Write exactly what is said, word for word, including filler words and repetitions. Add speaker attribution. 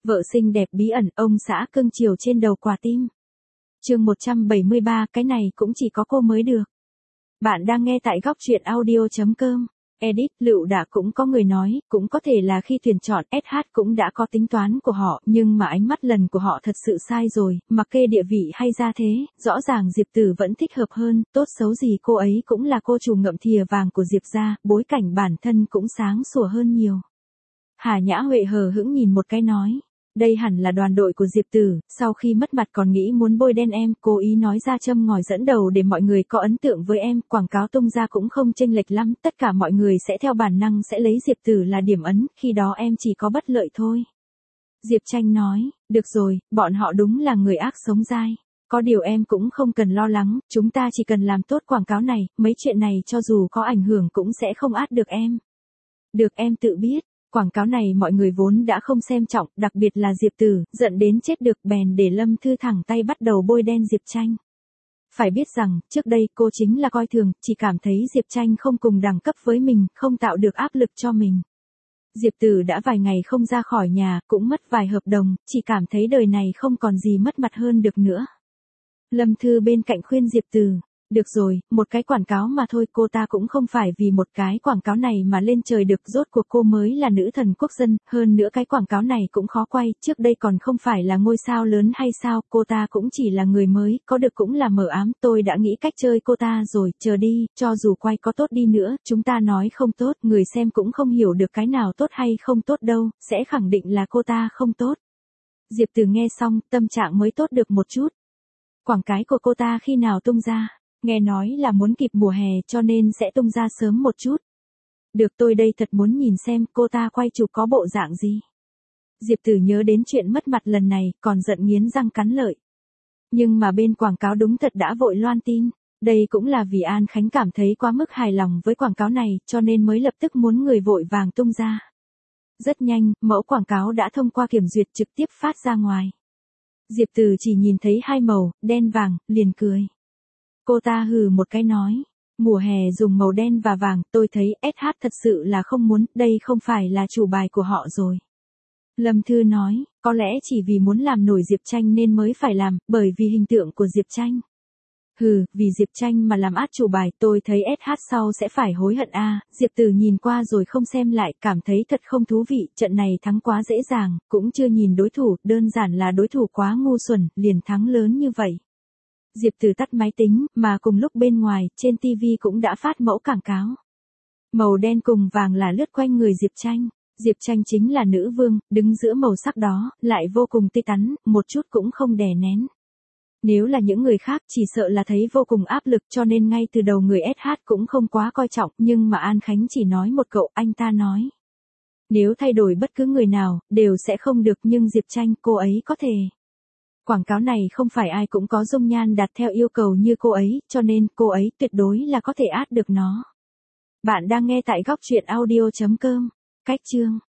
Speaker 1: Vợ xinh đẹp bí ẩn, ông xã cưng chiều trên đầu quả tim. Chương một trăm bảy mươi ba, cái này cũng chỉ có cô mới được. Bạn đang nghe tại góc truyện audio chấm com. Edit, Lựu Đả cũng có người nói, cũng có thể là khi tuyển chọn ét hát cũng đã có tính toán của họ, nhưng mà ánh mắt lần của họ thật sự sai rồi, mặc kệ địa vị hay gia thế, rõ ràng Diệp Tử vẫn thích hợp hơn, tốt xấu gì cô ấy cũng là cô chủ ngậm thìa vàng của Diệp gia, bối cảnh bản thân cũng sáng sủa hơn nhiều. Hà Nhã Huệ hờ hững nhìn một cái nói. Đây hẳn là đoàn đội của Diệp Tử, sau khi mất mặt còn nghĩ muốn bôi đen em, cố ý nói ra châm ngòi dẫn đầu để mọi người có ấn tượng với em, quảng cáo tung ra cũng không chênh lệch lắm, tất cả mọi người sẽ theo bản năng sẽ lấy Diệp Tử là điểm ấn, khi đó em chỉ có bất lợi thôi. Diệp Tranh nói, được rồi, bọn họ đúng là người ác sống dai. Có điều em cũng không cần lo lắng, chúng ta chỉ cần làm tốt quảng cáo này, mấy chuyện này cho dù có ảnh hưởng cũng sẽ không át được em. Được em tự biết. Quảng cáo này mọi người vốn đã không xem trọng, đặc biệt là Diệp Tử, giận đến chết được bèn để Lâm Thư thẳng tay bắt đầu bôi đen Diệp Tranh. Phải biết rằng, trước đây cô chính là coi thường, chỉ cảm thấy Diệp Tranh không cùng đẳng cấp với mình, không tạo được áp lực cho mình. Diệp Tử đã vài ngày không ra khỏi nhà, cũng mất vài hợp đồng, chỉ cảm thấy đời này không còn gì mất mặt hơn được nữa. Lâm Thư bên cạnh khuyên Diệp Tử. Được rồi, một cái quảng cáo mà thôi, cô ta cũng không phải vì một cái quảng cáo này mà lên trời được, rốt cuộc cô mới là nữ thần quốc dân, hơn nữa cái quảng cáo này cũng khó quay, trước đây còn không phải là ngôi sao lớn hay sao, cô ta cũng chỉ là người mới, có được cũng là mờ ám, tôi đã nghĩ cách chơi cô ta rồi, chờ đi, cho dù quay có tốt đi nữa, chúng ta nói không tốt, người xem cũng không hiểu được cái nào tốt hay không tốt đâu, sẽ khẳng định là cô ta không tốt. Diệp Tử nghe xong, tâm trạng mới tốt được một chút. Quảng cáo của cô ta khi nào tung ra? Nghe nói là muốn kịp mùa hè cho nên sẽ tung ra sớm một chút. Được, tôi đây thật muốn nhìn xem cô ta quay chụp có bộ dạng gì. Diệp Tử nhớ đến chuyện mất mặt lần này, còn giận nghiến răng cắn lợi. Nhưng mà bên quảng cáo đúng thật đã vội loan tin. Đây cũng là vì An Khánh cảm thấy quá mức hài lòng với quảng cáo này, cho nên mới lập tức muốn người vội vàng tung ra. Rất nhanh, mẫu quảng cáo đã thông qua kiểm duyệt trực tiếp phát ra ngoài. Diệp Tử chỉ nhìn thấy hai màu, đen vàng, liền cười. Cô ta hừ một cái nói, mùa hè dùng màu đen và vàng, tôi thấy ét hát thật sự là không muốn, đây không phải là chủ bài của họ rồi. Lâm Thư nói, có lẽ chỉ vì muốn làm nổi Diệp Tranh nên mới phải làm, bởi vì hình tượng của Diệp Tranh. Hừ, vì Diệp Tranh mà làm át chủ bài, tôi thấy ét hát sau sẽ phải hối hận a. À. Diệp Tử nhìn qua rồi không xem lại, cảm thấy thật không thú vị, trận này thắng quá dễ dàng, cũng chưa nhìn đối thủ, đơn giản là đối thủ quá ngu xuẩn, liền thắng lớn như vậy. Diệp Tử tắt máy tính, mà cùng lúc bên ngoài, trên ti vi cũng đã phát mẫu quảng cáo. Màu đen cùng vàng là lướt quanh người Diệp Tranh. Diệp Tranh chính là nữ vương, đứng giữa màu sắc đó, lại vô cùng tươi tắn, một chút cũng không đè nén. Nếu là những người khác chỉ sợ là thấy vô cùng áp lực, cho nên ngay từ đầu người ét hát cũng không quá coi trọng, nhưng mà An Khánh chỉ nói một câu, anh ta nói. Nếu thay đổi bất cứ người nào, đều sẽ không được, nhưng Diệp Tranh, cô ấy có thể. Quảng cáo này không phải ai cũng có dung nhan đạt theo yêu cầu như cô ấy, cho nên cô ấy tuyệt đối là có thể át được nó. Bạn đang nghe tại góc truyện audio chấm com. Cách chương